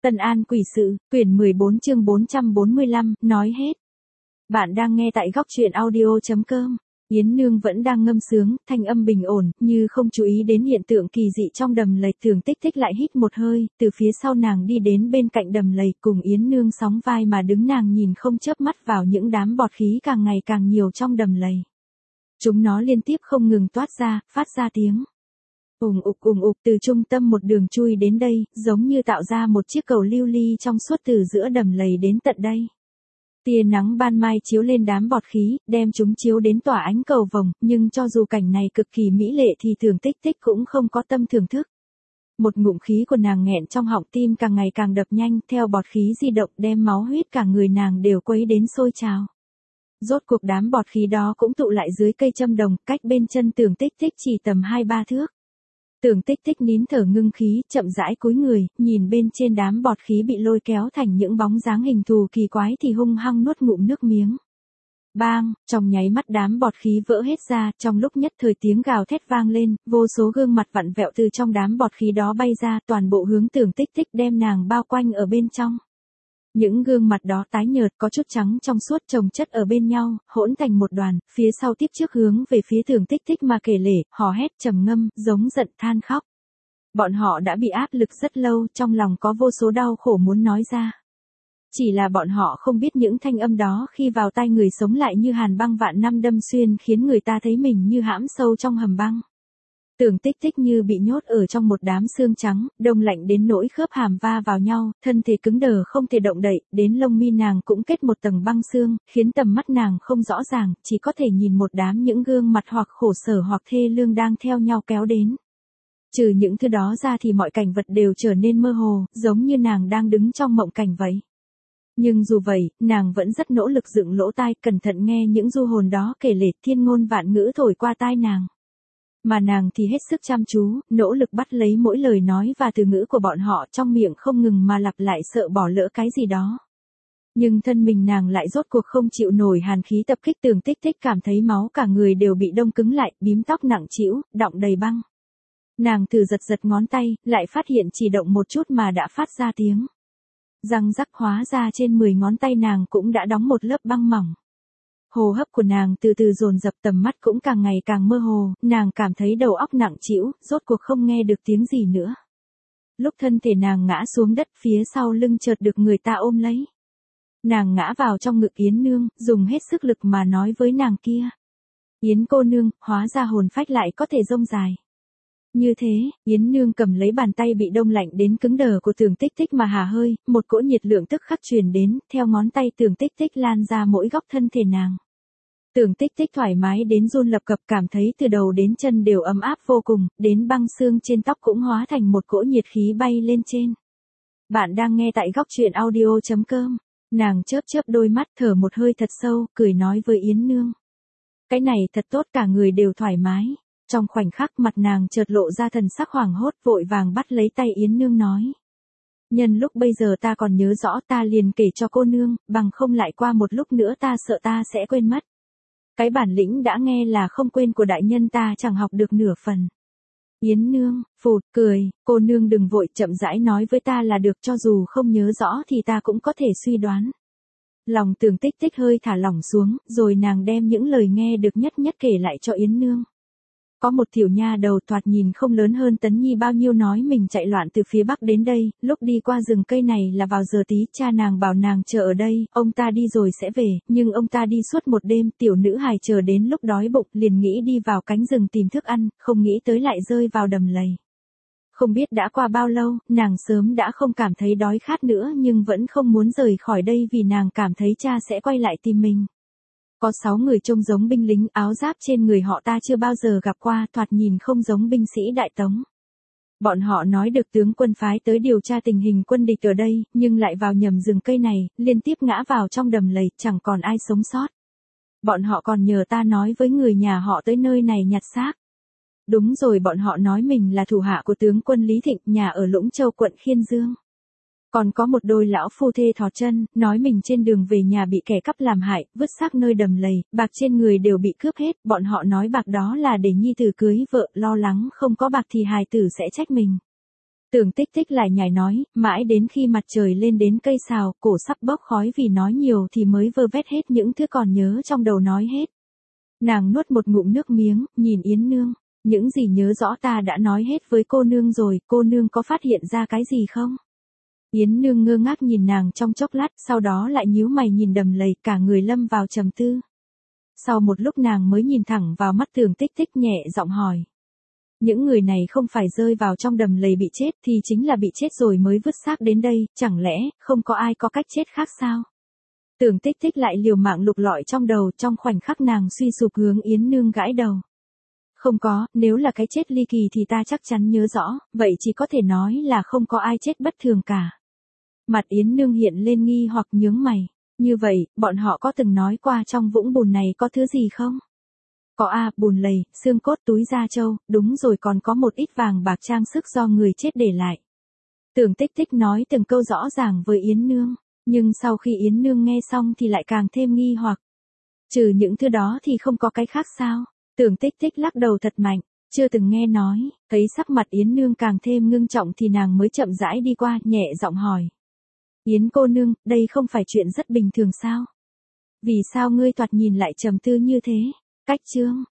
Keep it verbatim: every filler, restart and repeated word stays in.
Tân An Quỷ Sự, quyển mười bốn chương bốn trăm bốn mươi lăm, nói hết. Bạn đang nghe tại góc truyện audio.com. Yến Nương vẫn đang ngâm sướng, thanh âm bình ổn, như không chú ý đến hiện tượng kỳ dị trong đầm lầy. Thường Tích Tích lại hít một hơi, từ phía sau nàng đi đến bên cạnh đầm lầy, cùng Yến Nương sóng vai mà đứng, nàng nhìn không chớp mắt vào những đám bọt khí càng ngày càng nhiều trong đầm lầy. Chúng nó liên tiếp không ngừng toát ra, phát ra tiếng ùng ục ùng ục từ trung tâm một đường chui đến đây, giống như tạo ra một chiếc cầu lưu ly trong suốt từ giữa đầm lầy đến tận đây. Tia nắng ban mai chiếu lên đám bọt khí, đem chúng chiếu đến tỏa ánh cầu vồng, nhưng cho dù cảnh này cực kỳ mỹ lệ thì Thường Tích Tích cũng không có tâm thưởng thức. Một ngụm khí của nàng nghẹn trong họng, tim càng ngày càng đập nhanh, theo bọt khí di động đem máu huyết cả người nàng đều quấy đến sôi trào. Rốt cuộc đám bọt khí đó cũng tụ lại dưới cây châm đồng, cách bên chân Thường Tích Tích chỉ tầm hai ba thước. Thường Tích Tích nín thở ngưng khí, chậm rãi cúi người, nhìn bên trên đám bọt khí bị lôi kéo thành những bóng dáng hình thù kỳ quái thì hung hăng nuốt ngụm nước miếng. Bang, trong nháy mắt đám bọt khí vỡ hết ra, trong lúc nhất thời tiếng gào thét vang lên, vô số gương mặt vặn vẹo từ trong đám bọt khí đó bay ra, toàn bộ hướng Thường Tích Tích, đem nàng bao quanh ở bên trong. Những gương mặt đó tái nhợt, có chút trắng trong suốt, chồng chất ở bên nhau, hỗn thành một đoàn, phía sau tiếp trước hướng về phía Thường Tích Tích mà kể lể, hò hét trầm ngâm, giống giận than khóc. Bọn họ đã bị áp lực rất lâu, trong lòng có vô số đau khổ muốn nói ra. Chỉ là bọn họ không biết những thanh âm đó khi vào tai người sống lại như hàn băng vạn năm đâm xuyên, khiến người ta thấy mình như hãm sâu trong hầm băng. Thường Tích Tích như bị nhốt ở trong một đám xương trắng, đông lạnh đến nỗi khớp hàm va vào nhau, thân thể cứng đờ không thể động đậy, đến lông mi nàng cũng kết một tầng băng xương, khiến tầm mắt nàng không rõ ràng, chỉ có thể nhìn một đám những gương mặt hoặc khổ sở hoặc thê lương đang theo nhau kéo đến. Trừ những thứ đó ra thì mọi cảnh vật đều trở nên mơ hồ, giống như nàng đang đứng trong mộng cảnh vậy. Nhưng dù vậy, nàng vẫn rất nỗ lực dựng lỗ tai, cẩn thận nghe những du hồn đó kể lể, thiên ngôn vạn ngữ thổi qua tai nàng. Mà nàng thì hết sức chăm chú, nỗ lực bắt lấy mỗi lời nói và từ ngữ của bọn họ, trong miệng không ngừng mà lặp lại, sợ bỏ lỡ cái gì đó. Nhưng thân mình nàng lại rốt cuộc không chịu nổi hàn khí tập kích. Thường Tích Tích cảm thấy máu cả người đều bị đông cứng lại, bím tóc nặng trĩu, đọng đầy băng. Nàng thử giật giật ngón tay, lại phát hiện chỉ động một chút mà đã phát ra tiếng răng rắc, hóa ra trên mười ngón tay nàng cũng đã đóng một lớp băng mỏng. Hô hấp của nàng từ từ dồn dập, tầm mắt cũng càng ngày càng mơ hồ, nàng cảm thấy đầu óc nặng trĩu, rốt cuộc không nghe được tiếng gì nữa. Lúc thân thể nàng ngã xuống đất, phía sau lưng chợt được người ta ôm lấy. Nàng ngã vào trong ngực Yến Nương, dùng hết sức lực mà nói với nàng kia. Yến cô nương, hóa ra hồn phách lại có thể rông dài. Như thế, Yến Nương cầm lấy bàn tay bị đông lạnh đến cứng đờ của Thường Tích Tích mà hà hơi, một cỗ nhiệt lượng tức khắc truyền đến, theo ngón tay Thường Tích Tích lan ra mỗi góc thân thể nàng. Thường Tích Tích thoải mái đến run lập cập, cảm thấy từ đầu đến chân đều ấm áp vô cùng, đến băng xương trên tóc cũng hóa thành một cỗ nhiệt khí bay lên trên. Bạn đang nghe tại góc truyện audio.com. Nàng chớp chớp đôi mắt, thở một hơi thật sâu, cười nói với Yến Nương. Cái này thật tốt, cả người đều thoải mái. Trong khoảnh khắc mặt nàng chợt lộ ra thần sắc hoảng hốt, vội vàng bắt lấy tay Yến Nương nói. Nhân lúc bây giờ ta còn nhớ rõ, ta liền kể cho cô nương, bằng không lại qua một lúc nữa ta sợ ta sẽ quên mất. Cái bản lĩnh đã nghe là không quên của đại nhân ta chẳng học được nửa phần. Yến Nương, phụt, cười, cô nương đừng vội, chậm rãi nói với ta là được, cho dù không nhớ rõ thì ta cũng có thể suy đoán. Lòng Thường Tích Tích hơi thả lỏng xuống, rồi nàng đem những lời nghe được nhất nhất kể lại cho Yến Nương. Có một tiểu nha đầu thoạt nhìn không lớn hơn Tấn Nhi bao nhiêu nói mình chạy loạn từ phía bắc đến đây, lúc đi qua rừng cây này là vào giờ tí, cha nàng bảo nàng chờ ở đây, ông ta đi rồi sẽ về, nhưng ông ta đi suốt một đêm, tiểu nữ hài chờ đến lúc đói bụng liền nghĩ đi vào cánh rừng tìm thức ăn, không nghĩ tới lại rơi vào đầm lầy. Không biết đã qua bao lâu, nàng sớm đã không cảm thấy đói khát nữa, nhưng vẫn không muốn rời khỏi đây vì nàng cảm thấy cha sẽ quay lại tìm mình. Có sáu người trông giống binh lính, áo giáp trên người họ ta chưa bao giờ gặp qua, thoạt nhìn không giống binh sĩ Đại Tống. Bọn họ nói được tướng quân phái tới điều tra tình hình quân địch ở đây, nhưng lại vào nhầm rừng cây này, liên tiếp ngã vào trong đầm lầy, chẳng còn ai sống sót. Bọn họ còn nhờ ta nói với người nhà họ tới nơi này nhặt xác. Đúng rồi, bọn họ nói mình là thủ hạ của tướng quân Lý Thịnh, nhà ở Lũng Châu, quận Khiên Dương. Còn có một đôi lão phu thê thò chân, nói mình trên đường về nhà bị kẻ cắp làm hại, vứt xác nơi đầm lầy, bạc trên người đều bị cướp hết, bọn họ nói bạc đó là để nhi tử cưới vợ, lo lắng không có bạc thì hài tử sẽ trách mình. Tưởng Tích Tích lại nhảy nói, mãi đến khi mặt trời lên đến cây sào, cổ sắp bốc khói vì nói nhiều thì mới vơ vét hết những thứ còn nhớ trong đầu nói hết. Nàng nuốt một ngụm nước miếng, nhìn Yến Nương, những gì nhớ rõ ta đã nói hết với cô nương rồi, cô nương có phát hiện ra cái gì không? Yến Nương ngơ ngác nhìn nàng trong chốc lát, sau đó lại nhíu mày nhìn Đầm Lầy, cả người lâm vào trầm tư. Sau một lúc nàng mới nhìn thẳng vào mắt Tưởng Tích Tích nhẹ giọng hỏi. Những người này không phải rơi vào trong đầm lầy bị chết thì chính là bị chết rồi mới vứt xác đến đây, chẳng lẽ không có ai có cách chết khác sao? Tưởng Tích Tích lại liều mạng lục lọi trong đầu, trong khoảnh khắc nàng suy sụp hướng Yến Nương gãi đầu. Không có, nếu là cái chết ly kỳ thì ta chắc chắn nhớ rõ, vậy chỉ có thể nói là không có ai chết bất thường cả. Mặt Yến Nương hiện lên nghi hoặc nhướng mày. Như vậy, bọn họ có từng nói qua trong vũng bùn này có thứ gì không? Có a, bùn lầy, xương cốt, túi da trâu, đúng rồi, còn có một ít vàng bạc trang sức do người chết để lại. Tưởng Tích Tích nói từng câu rõ ràng với Yến Nương, nhưng sau khi Yến Nương nghe xong thì lại càng thêm nghi hoặc. Trừ những thứ đó thì không có cái khác sao? Tưởng Tích Tích lắc đầu thật mạnh, chưa từng nghe nói. Thấy sắc mặt Yến Nương càng thêm ngưng trọng thì nàng mới chậm rãi đi qua, nhẹ giọng hỏi. Yến cô nương, đây không phải chuyện rất bình thường sao? Vì sao ngươi thoạt nhìn lại trầm tư như thế? Cách chương